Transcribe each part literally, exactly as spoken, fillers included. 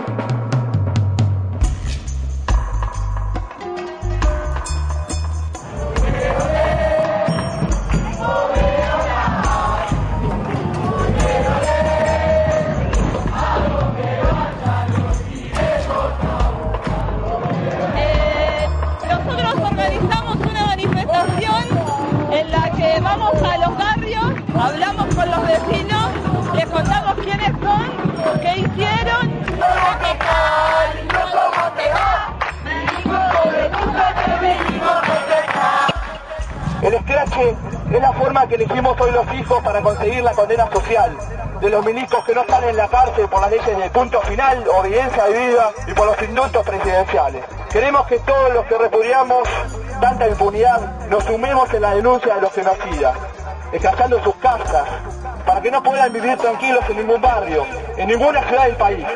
Hablamos con los vecinos, les contamos quiénes son, qué hicieron. El escrache es la forma que elegimos hoy los hijos para conseguir la condena social de los milicos que no están en la cárcel por las leyes de punto final, obediencia de vida y por los indultos presidenciales. Queremos que todos los que repudiamos tanta impunidad nos sumemos en la denuncia de los genocidas, escrachando sus casas, para que no puedan vivir tranquilos en ningún barrio, en ninguna ciudad del país.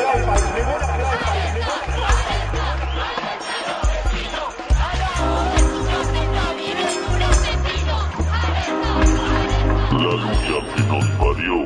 La lucha que nos parió.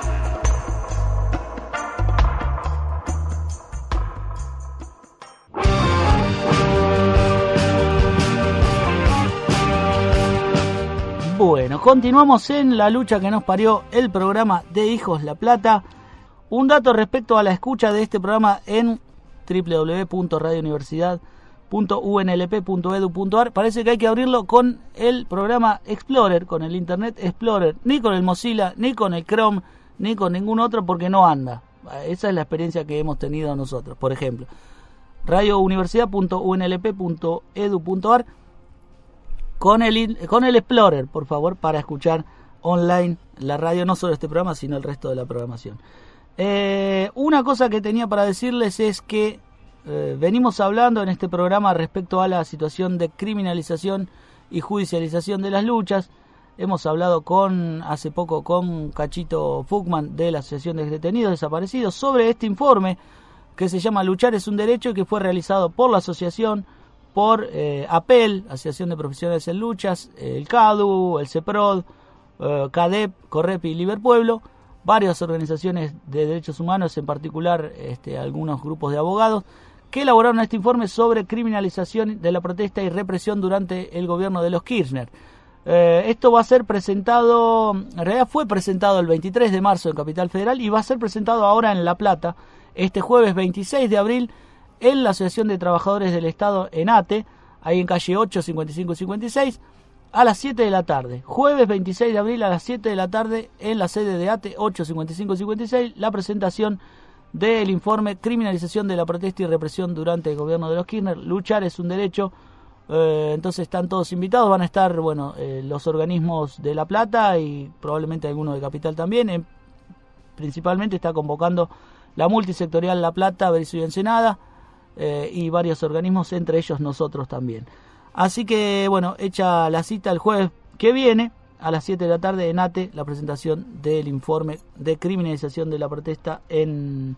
Bueno, continuamos en La lucha que nos parió, el programa de Hijos La Plata. Un dato respecto a la escucha de este programa en doble u doble u doble u punto radio universidad punto u n l p punto e d u punto a r. Parece que hay que abrirlo con el programa Explorer, con el Internet Explorer, ni con el Mozilla, ni con el Chrome, ni con ningún otro, porque no anda. Esa es la experiencia que hemos tenido nosotros. Por ejemplo, radio universidad punto u n l p punto e d u punto a r con el, con el Explorer, por favor, para escuchar online la radio, no solo este programa, sino el resto de la programación. Eh, una cosa que tenía para decirles es que eh, venimos hablando en este programa respecto a la situación de criminalización y judicialización de las luchas. Hemos hablado con hace poco con Cachito Fuchman de la Asociación de Detenidos Desaparecidos sobre este informe que se llama Luchar es un derecho y que fue realizado por la asociación, por eh, APEL, Asociación de Profesionales en Luchas, el CADU, el CEPROD, eh, CADEP, CORREP y Liberpueblo, varias organizaciones de derechos humanos, en particular este, algunos grupos de abogados, que elaboraron este informe sobre criminalización de la protesta y represión durante el gobierno de los Kirchner. Eh, esto va a ser presentado, en realidad fue presentado el veintitrés de marzo en Capital Federal y va a ser presentado ahora en La Plata, este jueves veintiséis de abril, en la Asociación de Trabajadores del Estado en ATE, ahí en calle ocho, cincuenta y cinco y cincuenta y seis, a las siete de la tarde. Jueves veintiséis de abril a las siete de la tarde en la sede de ATE ocho, cincuenta y cinco y cincuenta y seis, la presentación del informe Criminalización de la protesta y represión durante el gobierno de los Kirchner. Luchar es un derecho. Eh, entonces están todos invitados, van a estar bueno eh, los organismos de La Plata y probablemente algunos de Capital también. Eh, principalmente está convocando la multisectorial La Plata, Berizo y Ensenada, eh, y varios organismos, entre ellos nosotros también. Así que bueno, hecha la cita el jueves que viene a las siete de la tarde en ATE, la presentación del informe de criminalización de la protesta en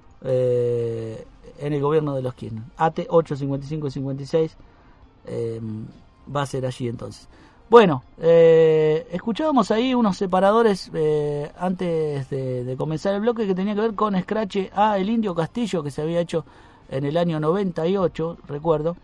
eh, en el gobierno de los Kirchner. ATE ocho, cincuenta y cinco y cincuenta y seis eh, va a ser allí entonces. Bueno, eh, escuchábamos ahí unos separadores eh, antes de, de comenzar el bloque que tenía que ver con Escrache a El Indio Castillo, que se había hecho en el año noventa y ocho, recuerdo.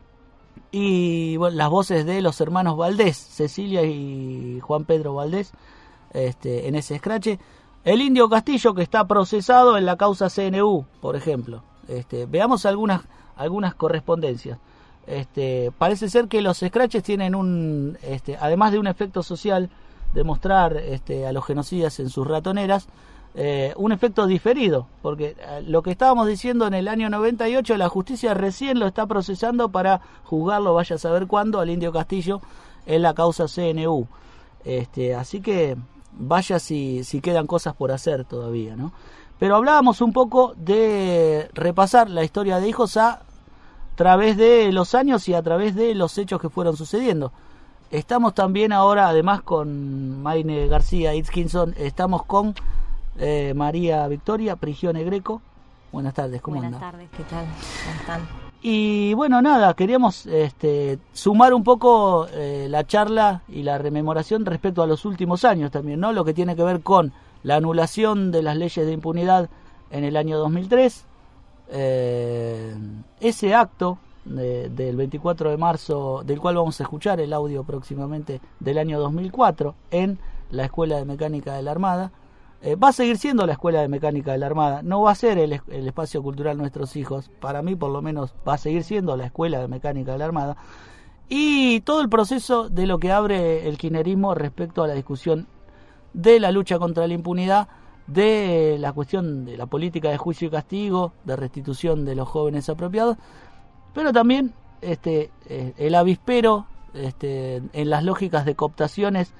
Y bueno, las voces de los hermanos Valdés, Cecilia y Juan Pedro Valdés, este, en ese escrache. El Indio Castillo, que está procesado en la causa C N U, por ejemplo. Este, veamos algunas algunas correspondencias. Este, parece ser que los escraches tienen un, este, además de un efecto social, de mostrar este, a los genocidas en sus ratoneras, eh, un efecto diferido, porque eh, lo que estábamos diciendo en el año noventa y ocho, la justicia recién lo está procesando para juzgarlo, vaya a saber cuándo, al Indio Castillo en la causa C N U. Este, así que vaya si, si quedan cosas por hacer todavía, ¿no? Pero hablábamos un poco de repasar la historia de Hijos a través de los años y a través de los hechos que fueron sucediendo. Estamos también ahora, además con Maine García Itkinson, estamos con eh, María Victoria Prigione Greco. Buenas tardes, ¿cómo anda? Buenas tardes, ¿qué tal? ¿Cómo están? Y bueno, nada, queríamos este, sumar un poco eh, la charla y la rememoración respecto a los últimos años también, ¿no? Lo que tiene que ver con la anulación de las leyes de impunidad en el año dos mil tres, eh, ese acto de, del veinticuatro de marzo, del cual vamos a escuchar el audio próximamente, del año dos mil cuatro, en la Escuela de Mecánica de la Armada. Eh, va a seguir siendo la Escuela de Mecánica de la Armada, no va a ser el, el espacio cultural Nuestros Hijos, para mí por lo menos va a seguir siendo la Escuela de Mecánica de la Armada, y todo el proceso de lo que abre el kirchnerismo respecto a la discusión de la lucha contra la impunidad, de la cuestión de la política de juicio y castigo, de restitución de los jóvenes apropiados, pero también este eh, el avispero este, en las lógicas de cooptaciones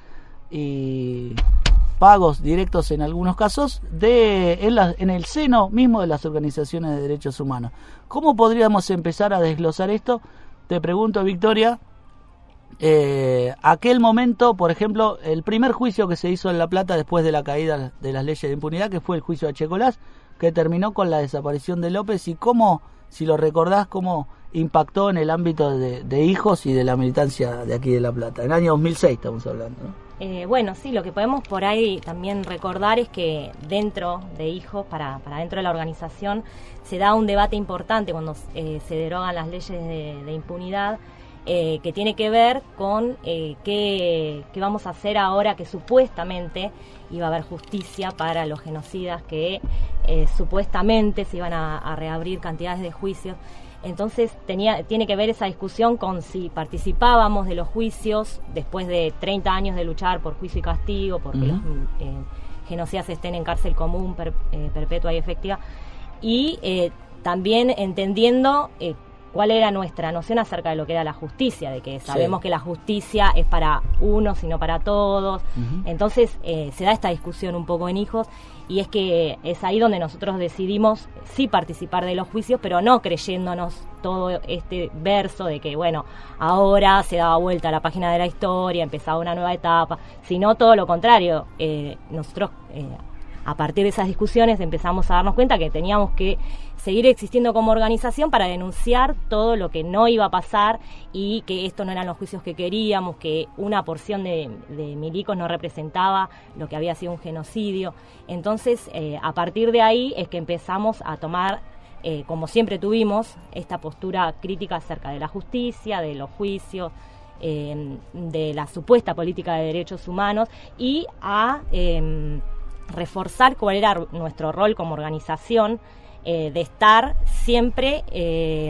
y pagos directos en algunos casos de en, la, en el seno mismo de las organizaciones de derechos humanos. ¿Cómo podríamos empezar a desglosar esto? Te pregunto, Victoria, eh, aquel momento, por ejemplo, el primer juicio que se hizo en La Plata después de la caída de las leyes de impunidad, que fue el juicio de Checolás, que terminó con la desaparición de López, y cómo, si lo recordás, cómo impactó en el ámbito de, de hijos y de la militancia de aquí de La Plata. En el año dos mil seis estamos hablando, ¿no? Eh, bueno, sí, lo que podemos por ahí también recordar es que dentro de Hijos, para, para dentro de la organización, se da un debate importante cuando eh, se derogan las leyes de, de impunidad, eh, que tiene que ver con eh, qué, qué vamos a hacer ahora que supuestamente iba a haber justicia para los genocidas, que eh, supuestamente se iban a, a reabrir cantidades de juicios. Entonces tenía, tiene que ver esa discusión con si participábamos de los juicios después de treinta años de luchar por juicio y castigo, porque uh-huh. los eh, genocidas estén en cárcel común, per, eh, perpetua y efectiva, y eh, también entendiendo eh, cuál era nuestra noción acerca de lo que era la justicia, de que sabemos sí. que la justicia es para unos y no para todos. Uh-huh. Entonces eh, se da esta discusión un poco en Hijos, y es que es ahí donde nosotros decidimos sí participar de los juicios, pero no creyéndonos todo este verso de que, bueno, ahora se daba vuelta a la página de la historia, empezaba una nueva etapa, sino todo lo contrario. Eh, nosotros, eh, a partir de esas discusiones, empezamos a darnos cuenta que teníamos que seguir existiendo como organización para denunciar todo lo que no iba a pasar, y que estos no eran los juicios que queríamos, que una porción de, de milicos no representaba lo que había sido un genocidio. Entonces, eh, a partir de ahí es que empezamos a tomar, eh, como siempre tuvimos, esta postura crítica acerca de la justicia, de los juicios, eh, de la supuesta política de derechos humanos, y a eh, reforzar cuál era nuestro rol como organización, Eh, de estar siempre eh,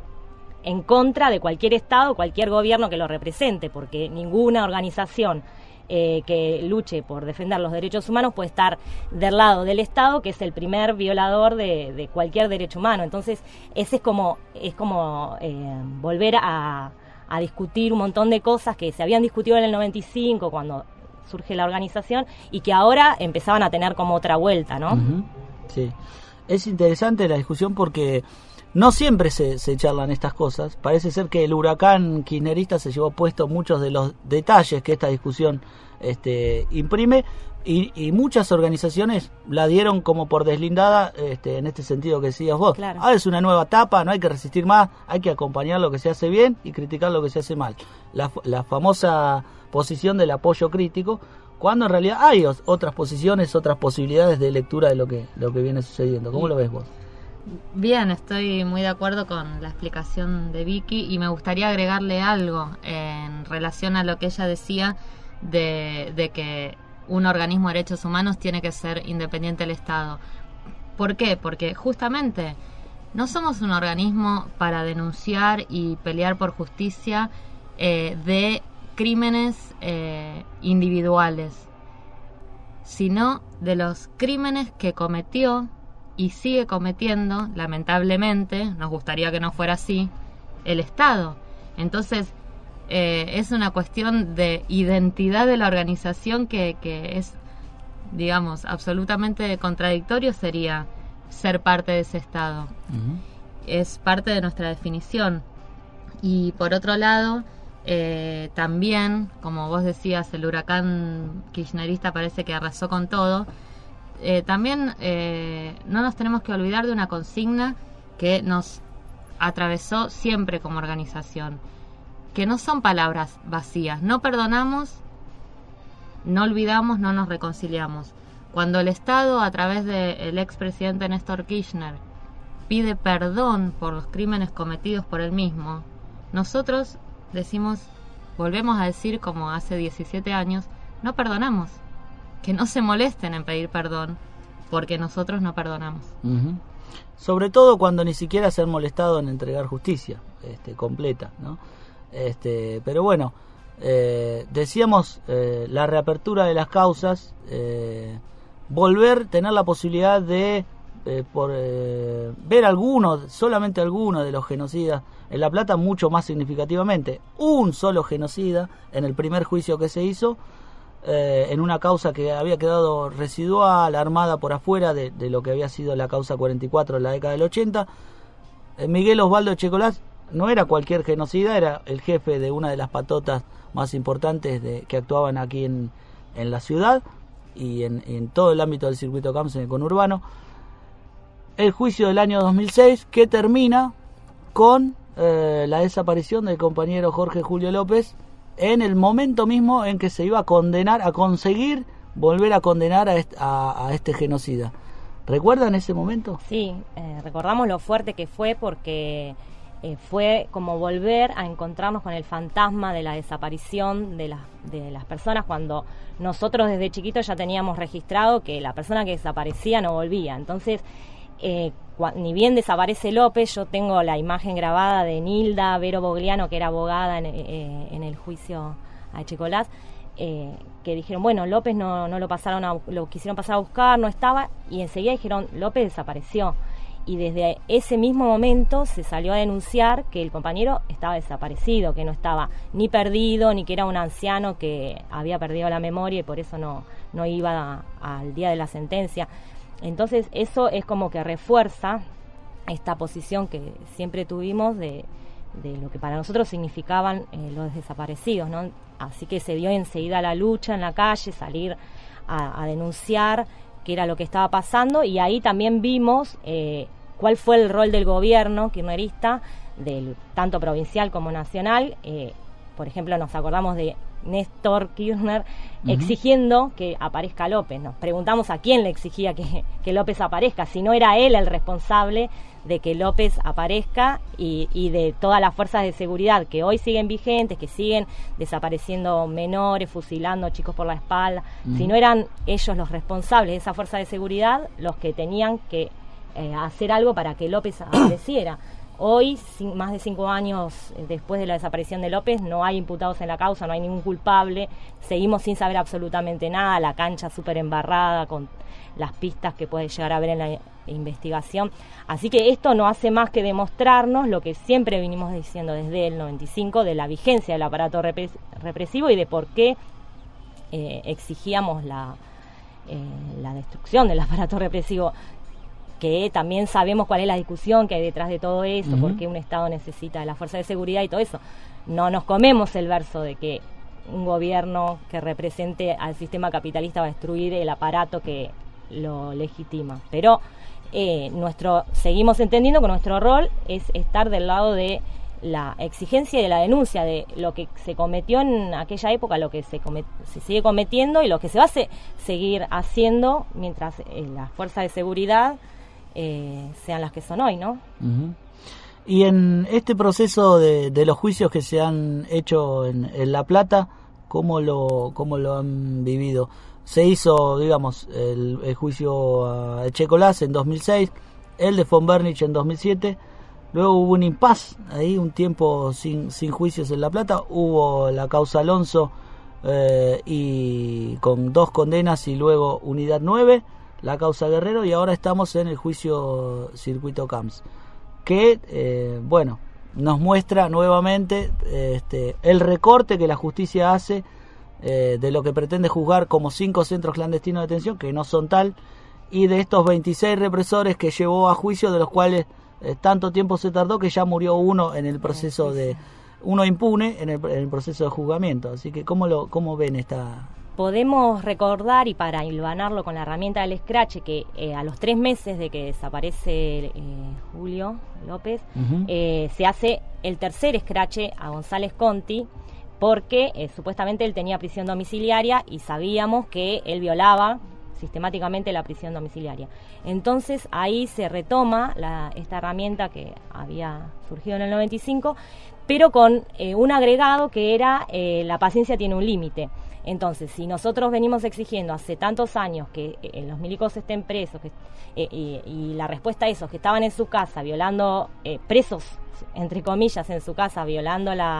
en contra de cualquier Estado, cualquier gobierno que lo represente, porque ninguna organización eh, que luche por defender los derechos humanos puede estar del lado del Estado, que es el primer violador de, de cualquier derecho humano. Entonces, ese es como, es como eh, volver a, a discutir un montón de cosas que se habían discutido en el noventa y cinco, cuando surge la organización, y que ahora empezaban a tener como otra vuelta, ¿no? Uh-huh. Sí. Es interesante la discusión porque no siempre se, se charlan estas cosas. Parece ser que el huracán kirchnerista se llevó puesto muchos de los detalles que esta discusión este, imprime, y, y muchas organizaciones la dieron como por deslindada, este, en este sentido que decías vos. Claro. Ah, es una nueva etapa, no hay que resistir más, hay que acompañar lo que se hace bien y criticar lo que se hace mal. La, la famosa posición del apoyo crítico, cuando en realidad hay otras posiciones, otras posibilidades de lectura de lo que lo que viene sucediendo. ¿Cómo lo ves vos? Bien, estoy muy de acuerdo con la explicación de Vicky, y me gustaría agregarle algo en relación a lo que ella decía de, de que un organismo de derechos humanos tiene que ser independiente del Estado. ¿Por qué? Porque justamente no somos un organismo para denunciar y pelear por justicia eh, de crímenes eh, individuales, sino de los crímenes que cometió y sigue cometiendo, lamentablemente, nos gustaría que no fuera así, el Estado. Entonces, eh, es una cuestión de identidad de la organización que, que es, digamos, absolutamente contradictorio sería ser parte de ese Estado. Uh-huh. Es parte de nuestra definición. Y por otro lado, Eh, también, como vos decías, el huracán kirchnerista parece que arrasó con todo. Eh, también eh, no nos tenemos que olvidar de una consigna que nos atravesó siempre como organización, que no son palabras vacías. No perdonamos, no olvidamos, no nos reconciliamos. Cuando el Estado, a través del expresidente Néstor Kirchner, pide perdón por los crímenes cometidos por él mismo, nosotros decimos, volvemos a decir como hace diecisiete años, no perdonamos, que no se molesten en pedir perdón, porque nosotros no perdonamos. Uh-huh. Sobre todo cuando ni siquiera se han molestado en entregar justicia este, completa, ¿no? Este, pero bueno, eh, decíamos eh, la reapertura de las causas, eh, volver, tener la posibilidad de eh, por eh, ver algunos, solamente algunos de los genocidas en La Plata, mucho más significativamente, un solo genocida en el primer juicio que se hizo, eh, en una causa que había quedado residual, armada por afuera de, de lo que había sido la causa cuarenta y cuatro en la década del ochenta. eh, Miguel Osvaldo Echecolás no era cualquier genocida, era el jefe de una de las patotas más importantes de, que actuaban aquí en, en la ciudad y en, en todo el ámbito del circuito Camps, en el conurbano. El juicio del año dos mil seis, que termina con eh, la desaparición del compañero Jorge Julio López en el momento mismo en que se iba a condenar, a conseguir volver a condenar a este, a, a este genocida. ¿Recuerdan ese momento? Sí, eh, recordamos lo fuerte que fue, porque eh, fue como volver a encontrarnos con el fantasma de la desaparición de, la, de las personas, cuando nosotros desde chiquitos ya teníamos registrado que la persona que desaparecía no volvía. Entonces, eh, cua, ni bien desaparece López, yo tengo la imagen grabada de Nilda Vero Bogliano, que era abogada en, eh, en el juicio a Echecolás, eh, que dijeron, bueno, López no, no lo pasaron a, lo quisieron pasar a buscar, no estaba, y enseguida dijeron, López desapareció. Y desde ese mismo momento se salió a denunciar que el compañero estaba desaparecido, que no estaba ni perdido, ni que era un anciano que había perdido la memoria y por eso no, no iba a, al día de la sentencia. Entonces eso es como que refuerza esta posición que siempre tuvimos de, de lo que para nosotros significaban eh, los desaparecidos, ¿no? Así que se dio enseguida la lucha en la calle, salir a, a denunciar qué era lo que estaba pasando, y ahí también vimos eh, cuál fue el rol del gobierno kirchnerista, del tanto provincial como nacional. Eh, por ejemplo, nos acordamos de Néstor Kirchner uh-huh. exigiendo que aparezca López. Nos preguntamos a quién le exigía que, que López aparezca, si no era él el responsable de que López aparezca, y, y de todas las fuerzas de seguridad que hoy siguen vigentes, que siguen desapareciendo menores, fusilando chicos por la espalda. Uh-huh. Si no eran ellos los responsables de esa fuerza de seguridad, los que tenían que eh, hacer algo para que López apareciera. Hoy, sin, más de cinco años después de la desaparición de López, no hay imputados en la causa, no hay ningún culpable, seguimos sin saber absolutamente nada, la cancha súper embarrada con las pistas que puede llegar a haber en la investigación. Así que esto no hace más que demostrarnos lo que siempre vinimos diciendo desde el noventa y cinco, de la vigencia del aparato repres- represivo y de por qué eh, exigíamos la, eh, la destrucción del aparato represivo, que también sabemos cuál es la discusión que hay detrás de todo eso, uh-huh. por qué un Estado necesita de la fuerza de seguridad y todo eso. No nos comemos el verso de que un gobierno que represente al sistema capitalista va a destruir el aparato que lo legitima, pero eh, nuestro seguimos entendiendo que nuestro rol es estar del lado de la exigencia y de la denuncia de lo que se cometió en aquella época, lo que se, comet- se sigue cometiendo y lo que se va a se- seguir haciendo mientras eh, las fuerzas de seguridad Eh, sean las que son hoy, ¿no? Uh-huh. Y en este proceso de, de los juicios que se han hecho en, en La Plata, ¿cómo lo, cómo lo han vivido? Se hizo, digamos, el, el juicio a Echecolás en dos mil seis, el de von Bernich en dos mil siete, luego hubo un impasse ahí, un tiempo sin, sin juicios en La Plata, hubo la causa Alonso eh, y con dos condenas y luego unidad nueve, la causa Guerrero, y ahora estamos en el juicio Circuito Camps, que eh, bueno, nos muestra nuevamente este, el recorte que la justicia hace eh, de lo que pretende juzgar como cinco centros clandestinos de detención, que no son tal, y de estos veintiséis represores que llevó a juicio, de los cuales eh, tanto tiempo se tardó que ya murió uno en el proceso de uno impune en el, en el proceso de juzgamiento. Así que cómo lo cómo ven esta. Podemos recordar, y para hilvanarlo con la herramienta del escrache, que eh, a los tres meses de que desaparece eh, Julio López, uh-huh. eh, se hace el tercer escrache a González Conti, porque eh, supuestamente él tenía prisión domiciliaria y sabíamos que él violaba sistemáticamente la prisión domiciliaria. Entonces ahí se retoma la, esta herramienta que había surgido en el noventa y cinco, pero con eh, un agregado que era eh, la paciencia tiene un límite. Entonces, si nosotros venimos exigiendo hace tantos años que eh, los milicos estén presos, que, eh, y, y la respuesta a esos que estaban en su casa violando, eh, presos, entre comillas, en su casa, violando la...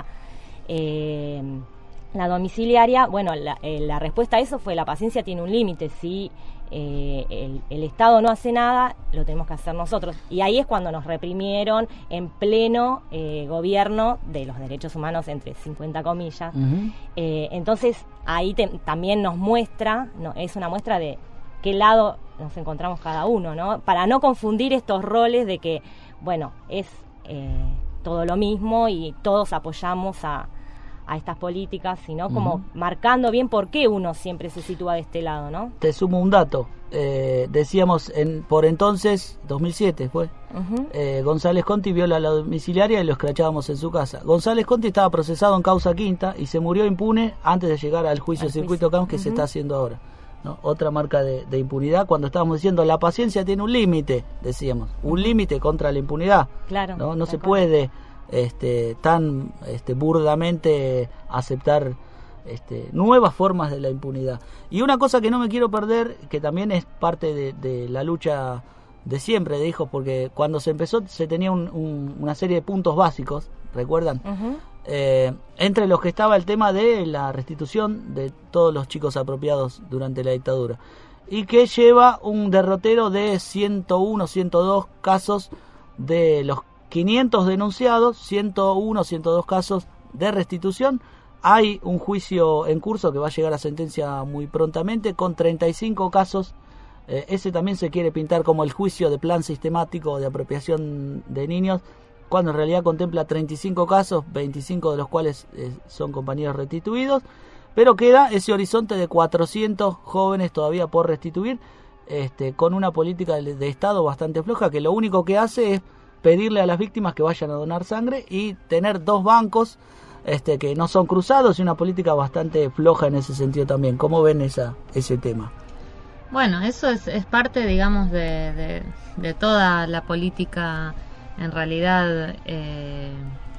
Eh, la domiciliaria, bueno, la, eh, la respuesta a eso fue la paciencia tiene un límite. Si eh, el, el Estado no hace nada, lo tenemos que hacer nosotros. Y ahí es cuando nos reprimieron en pleno eh, gobierno de los derechos humanos, entre cincuenta comillas. Uh-huh. Eh, entonces, ahí te, también nos muestra, no, es una muestra de qué lado nos encontramos cada uno, ¿no? Para no confundir estos roles de que, bueno, es eh, todo lo mismo y todos apoyamos a a estas políticas, sino como uh-huh. marcando bien por qué uno siempre se sitúa de este lado, ¿no? Te sumo un dato. Eh, decíamos, en, por entonces, dos mil siete fue, uh-huh. eh, González Conti viola la domiciliaria y lo escrachábamos en su casa. González Conti estaba procesado en causa quinta y se murió impune antes de llegar al juicio al circuito Camps que uh-huh. se está haciendo ahora, ¿no? Otra marca de, de impunidad, cuando estábamos diciendo la paciencia tiene un límite, decíamos, un límite contra la impunidad. Claro. No, no se puede... Este, tan este, burdamente aceptar este, nuevas formas de la impunidad. Y una cosa que no me quiero perder, que también es parte de, de la lucha de siempre de hijos, porque cuando se empezó se tenía un, un, una serie de puntos básicos, ¿recuerdan? Uh-huh. Eh, entre los que estaba el tema de la restitución de todos los chicos apropiados durante la dictadura, y que lleva un derrotero de ciento uno, ciento dos casos de los quinientos denunciados, ciento uno, ciento dos casos de restitución. Hay un juicio en curso que va a llegar a sentencia muy prontamente con treinta y cinco casos. Eh, ese también se quiere pintar como el juicio de plan sistemático de apropiación de niños, cuando en realidad contempla treinta y cinco casos, veinticinco de los cuales eh, son compañeros restituidos, pero queda ese horizonte de cuatrocientos jóvenes todavía por restituir, este, con una política de, de Estado bastante floja, que lo único que hace es pedirle a las víctimas que vayan a donar sangre y tener dos bancos este, que no son cruzados, y una política bastante floja en ese sentido también. ¿Cómo ven esa, ese tema? Bueno, eso es, es parte, digamos, de, de, de toda la política, en realidad, eh,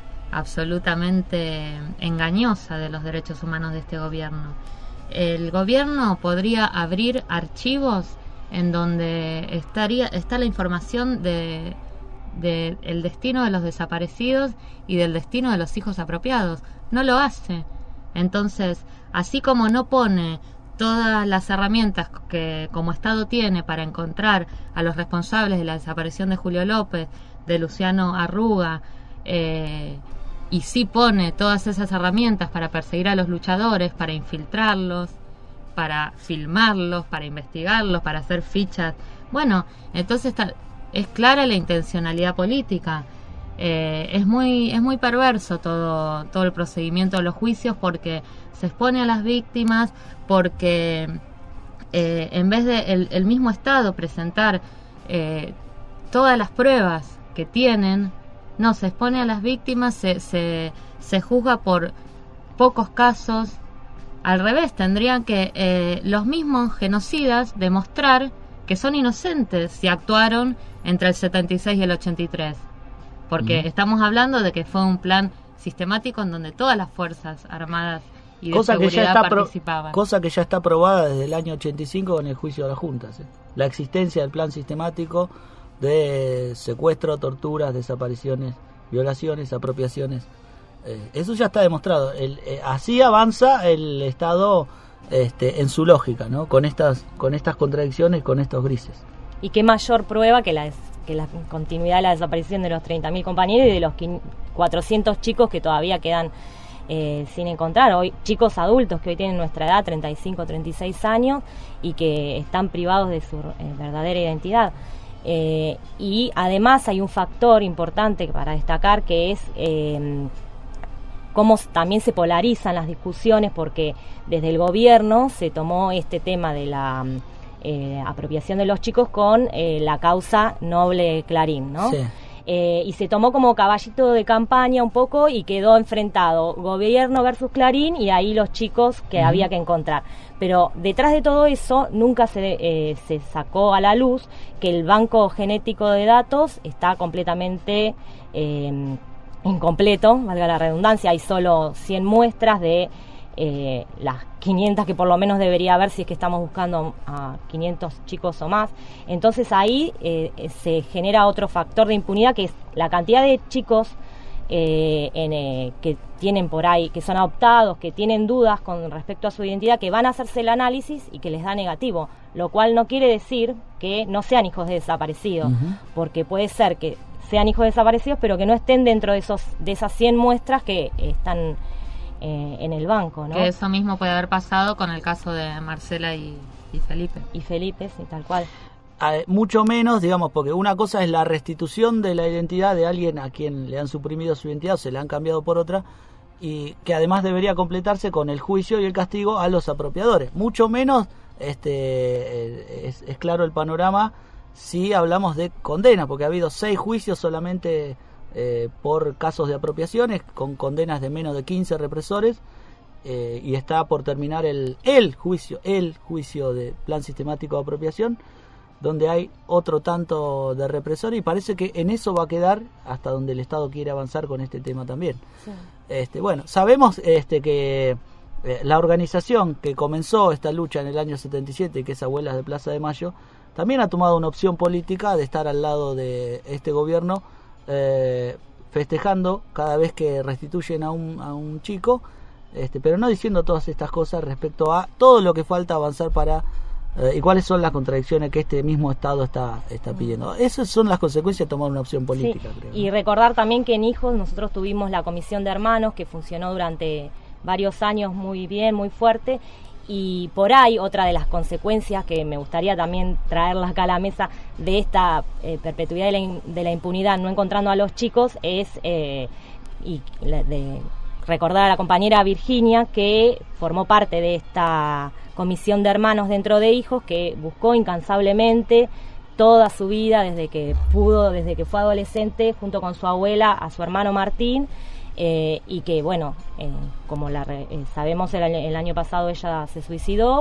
absolutamente engañosa de los derechos humanos de este gobierno. El gobierno podría abrir archivos en donde estaría está la información de... del de destino de los desaparecidos y del destino de los hijos apropiados. No lo hace. Entonces, así como no pone todas las herramientas que como Estado tiene para encontrar a los responsables de la desaparición de Julio López, de Luciano Arruga, eh, y sí pone todas esas herramientas para perseguir a los luchadores, para infiltrarlos, para filmarlos, para investigarlos, para hacer fichas, bueno, entonces está... es clara la intencionalidad política. Eh, es muy es muy perverso todo todo el procedimiento de los juicios, porque se expone a las víctimas, porque eh, en vez de el, el mismo Estado presentar eh, todas las pruebas que tienen, no, se expone a las víctimas, se, se, se juzga por pocos casos. Al revés, tendrían que eh, los mismos genocidas demostrar que son inocentes si actuaron entre el setenta y seis y el ochenta y tres, porque mm. estamos hablando de que fue un plan sistemático en donde todas las fuerzas armadas y de cosa seguridad que ya está participaban. Pro, cosa que ya está probada desde el año ochenta y cinco con el juicio de las juntas, ¿eh? La existencia del plan sistemático de secuestro, torturas, desapariciones, violaciones, apropiaciones, eh, eso ya está demostrado. El, eh, así avanza el Estado este, en su lógica, ¿no? Con estas, con estas contradicciones, con estos grises. Y qué mayor prueba que la, que la continuidad de la desaparición de los treinta mil compañeros y de los cuatrocientos chicos que todavía quedan eh, sin encontrar. Hoy chicos adultos que hoy tienen nuestra edad, treinta y cinco, treinta y seis años, y que están privados de su eh, verdadera identidad. Eh, y además hay un factor importante para destacar, que es eh, cómo también se polarizan las discusiones, porque desde el gobierno se tomó este tema de la... Eh, apropiación de los chicos con eh, la causa Noble Clarín, ¿no? Sí. Eh, y se tomó como caballito de campaña un poco y quedó enfrentado gobierno versus Clarín y ahí los chicos que uh-huh. había que encontrar. Pero detrás de todo eso nunca se, eh, se sacó a la luz que el banco genético de datos está completamente eh, incompleto, valga la redundancia. Hay solo cien muestras de eh, las quinientas que por lo menos debería haber si es que estamos buscando a quinientos chicos o más. Entonces ahí eh, se genera otro factor de impunidad, que es la cantidad de chicos eh, en, eh, que tienen por ahí, que son adoptados, que tienen dudas con respecto a su identidad, que van a hacerse el análisis y que les da negativo, lo cual no quiere decir que no sean hijos de desaparecidos, uh-huh. porque puede ser que sean hijos de desaparecidos pero que no estén dentro de esos de esas cien muestras que están Eh, en el banco, ¿no? Que eso mismo puede haber pasado con el caso de Marcela y, y Felipe. Y Felipe, sí, tal cual. Eh, mucho menos, digamos, porque una cosa es la restitución de la identidad de alguien a quien le han suprimido su identidad o se le han cambiado por otra, y que además debería completarse con el juicio y el castigo a los apropiadores. Mucho menos este es, es claro el panorama si hablamos de condena, porque ha habido seis juicios solamente Eh, por casos de apropiaciones con condenas de menos de quince represores eh, y está por terminar el, el juicio el juicio de plan sistemático de apropiación, donde hay otro tanto de represores, y parece que en eso va a quedar hasta donde el Estado quiere avanzar con este tema también. Sí. Este, bueno, sabemos este, que eh, la organización que comenzó esta lucha en el año setenta y siete, que es Abuelas de Plaza de Mayo, también ha tomado una opción política de estar al lado de este gobierno, Eh, festejando cada vez que restituyen a un, a un chico, este, pero no diciendo todas estas cosas respecto a todo lo que falta avanzar para eh, y cuáles son las contradicciones que este mismo Estado está, está pidiendo. Esas son las consecuencias de tomar una opción política, sí. creo. Y recordar también que en Hijos nosotros tuvimos la comisión de hermanos que funcionó durante varios años muy bien, muy fuerte. Y por ahí otra de las consecuencias que me gustaría también traerlas acá a la mesa de esta eh, perpetuidad de la, in, de la impunidad no encontrando a los chicos es eh, y de recordar a la compañera Virginia, que formó parte de esta comisión de hermanos dentro de Hijos, que buscó incansablemente toda su vida desde que pudo, desde que fue adolescente, junto con su abuela, a su hermano Martín. Eh, y que bueno, eh, como la re, eh, sabemos el, el año pasado ella se suicidó,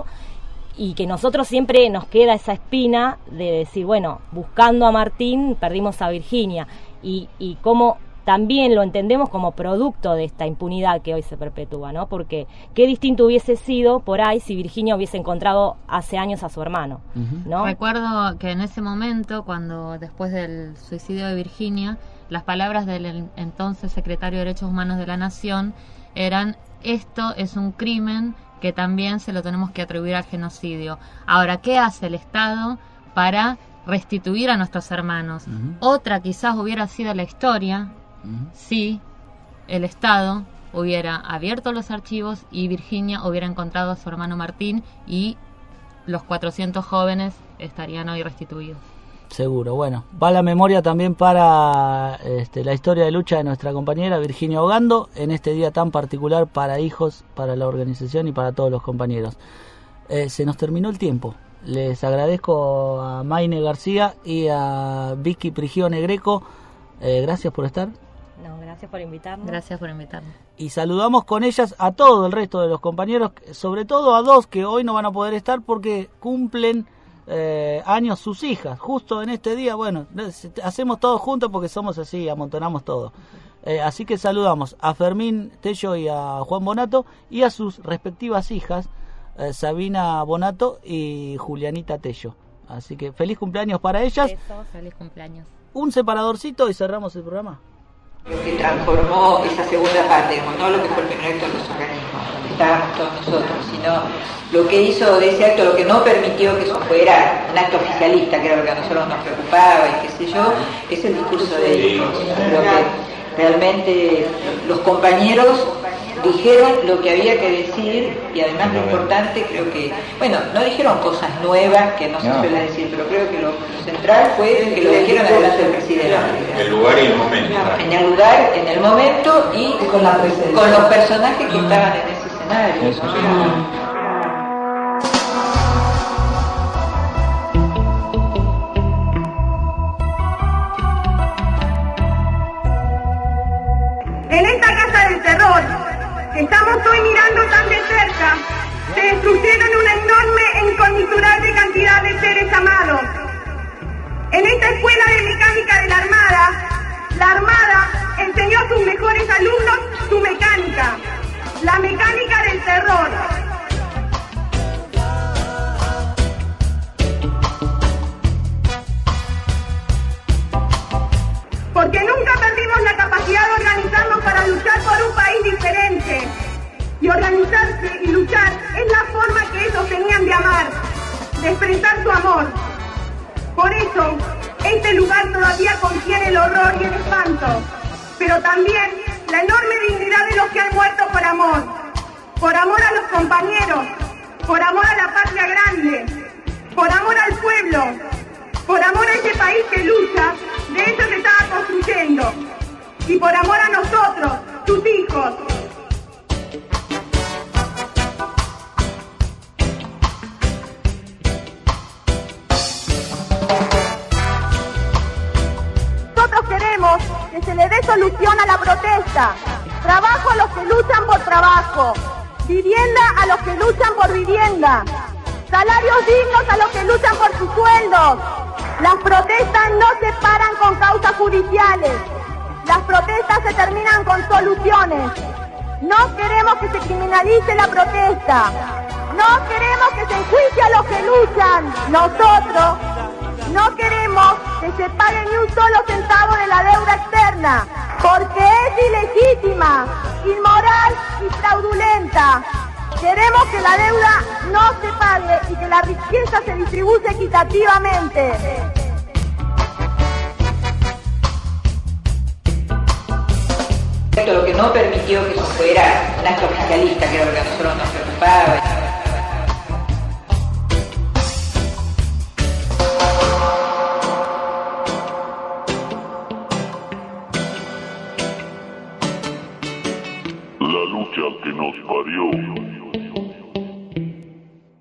y que nosotros siempre nos queda esa espina de decir, bueno, buscando a Martín perdimos a Virginia, y, y cómo también lo entendemos como producto de esta impunidad que hoy se perpetúa, ¿no? Porque qué distinto hubiese sido por ahí si Virginia hubiese encontrado hace años a su hermano, ¿no? Recuerdo que en ese momento, cuando después del suicidio de Virginia, las palabras del entonces secretario de Derechos Humanos de la Nación eran: esto es un crimen que también se lo tenemos que atribuir al genocidio. Ahora, ¿qué hace el Estado para restituir a nuestros hermanos? Uh-huh. Otra quizás hubiera sido la historia uh-huh. si el Estado hubiera abierto los archivos y Virginia hubiera encontrado a su hermano Martín, y los cuatrocientos jóvenes estarían hoy restituidos. Seguro. Bueno, va la memoria también para este, la historia de lucha de nuestra compañera Virginia Ogando en este día tan particular para Hijos, para la organización y para todos los compañeros. Eh, se nos terminó el tiempo. Les agradezco a Maine García y a Vicky Prigione Greco. Eh, gracias por estar. No, gracias por invitarnos. Gracias por invitarnos. Y saludamos con ellas a todo el resto de los compañeros, sobre todo a dos que hoy no van a poder estar porque cumplen Eh, años sus hijas, justo en este día. Bueno, hacemos todos juntos porque somos así, amontonamos todo. Eh, así que saludamos a Fermín Tello y a Juan Bonato y a sus respectivas hijas, eh, Sabina Bonato y Julianita Tello. Así que feliz cumpleaños para ellas. Eso, feliz cumpleaños. Un separadorcito y cerramos el programa. Lo que transformó esa segunda parte, no lo que fue el primer acto de los organismos, donde estábamos todos nosotros, sino lo que hizo de ese acto, lo que no permitió que eso fuera un acto oficialista, que era lo que a nosotros nos preocupaba y qué sé yo, es el discurso de Hijos. Lo que realmente los compañeros dijeron lo que había que decir, y además lo importante, creo que, bueno, no dijeron cosas nuevas que no se no. suele decir, pero creo que lo, lo central fue que lo dijeron delante del presidente. El lugar y el momento. En el lugar, en el momento y con, la, con los personajes que estaban en ese escenario. Eso, sí. que estamos hoy mirando tan de cerca, se destruyeron una enorme e inconmensurable cantidad de seres amados. En esta escuela de mecánica de la Armada, la Armada enseñó a sus mejores alumnos su mecánica, la mecánica del terror. Porque nunca perdimos la capacidad de organizarnos para luchar por un país diferente. Y organizarse y luchar es la forma que ellos tenían de amar, de expresar su amor. Por eso, este lugar todavía contiene el horror y el espanto, pero también la enorme dignidad de los que han muerto por amor. Por amor a los compañeros, por amor a la patria grande, por amor al pueblo, por amor a ese país que lucha, de eso se estaba construyendo, y por amor a nosotros, sus hijos. Nosotros queremos que se le dé solución a la protesta, trabajo a los que luchan por trabajo, vivienda a los que luchan por vivienda, salarios dignos a los que luchan por sus sueldos. Las protestas no se paran con causas judiciales, las protestas se terminan con soluciones. No queremos que se criminalice la protesta, no queremos que se enjuicie a los que luchan. Nosotros no queremos que se pague ni un solo centavo de la deuda externa, porque es ilegítima, inmoral y fraudulenta. Queremos que la deuda no se pague y que la riqueza se distribuya equitativamente. Lo que no permitió que eso fuera un acto oficialista, que era lo que a nosotros nos preocupaba. La lucha que nos parió.